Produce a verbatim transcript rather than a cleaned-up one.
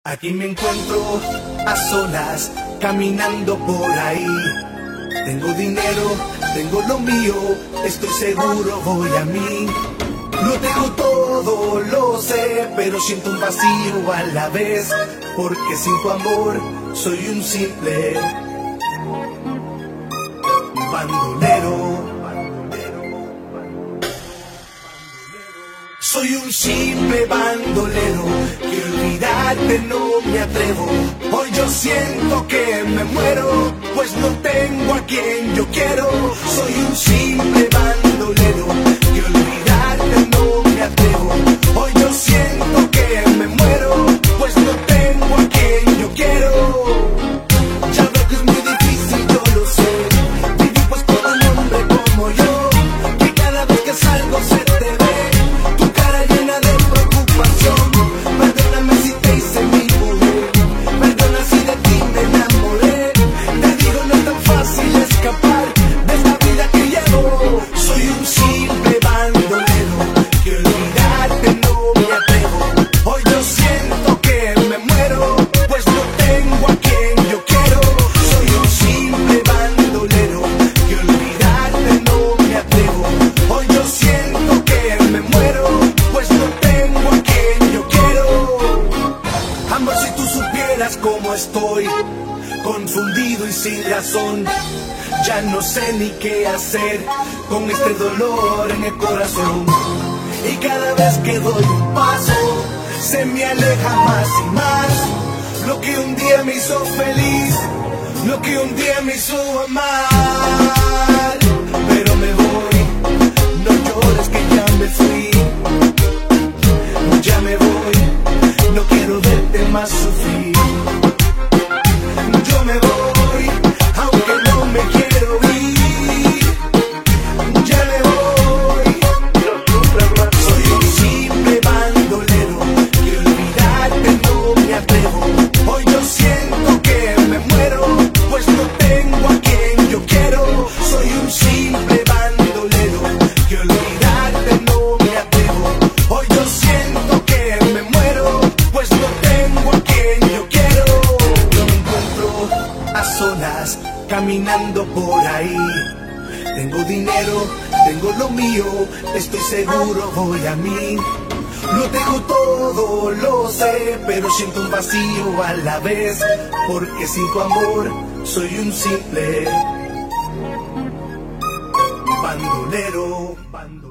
Aquí me encuentro a solas, caminando por ahí. Tengo dinero, tengo lo mío, estoy seguro voy a mí. Lo tengo todo, lo sé, pero siento un vacío a la vez, porque sin tu amor soy un simple bandolero. Soy un simple bandolero, que olvidarte no me atrevo. Hoy yo siento que me muero, pues no tengo a quien yo quiero. Soy un simple bandolero, que olvidarte no me atrevo. Hoy yo siento que me muero, pues no tengo a quien yo quiero. Ya veo que es muy difícil, yo lo sé, vivir pues con un hombre como yo, que cada vez que salgo se te ve llena de preocupación. Perdóname si te hice mi mujer, perdona si de ti me enamoré. Te digo, no es tan fácil escapar de esta vida que llevo. Soy un simple bandolero, que olvidarte no me atrevo. Hoy yo siento que me muero, pues no tengo a quien yo quiero. Soy un simple bandolero, que olvidarte no me atrevo. Hoy yo siento que me muero, pues no tengo a quien yo quiero. Amor, si tú supieras cómo estoy, confundido y sin razón, ya no sé ni qué hacer con este dolor en el corazón. Y cada vez que doy un paso, se me aleja más y más lo que un día me hizo feliz, lo que un día me hizo amar. Pero me voy, no llores que ya me fui. Ya me voy, no quiero verte más sufrir. Yo me voy, aunque no me quiero ir. Ya me voy, no sufras más. Soy un simple bandolero, que olvidarte no me atrevo. Hoy yo siento que me muero, pues no tengo a quien yo quiero. Soy un simple bandolero, que olvidarte no me atrevo. Hoy yo siento que me muero, pues no tengo a quien yo quiero. Yo me encuentro a solas, caminando por ahí. Tengo dinero, tengo lo mío, estoy seguro voy a mí. Lo tengo todo, lo sé, pero siento un vacío a la vez, porque sin tu amor soy un simple bandolero.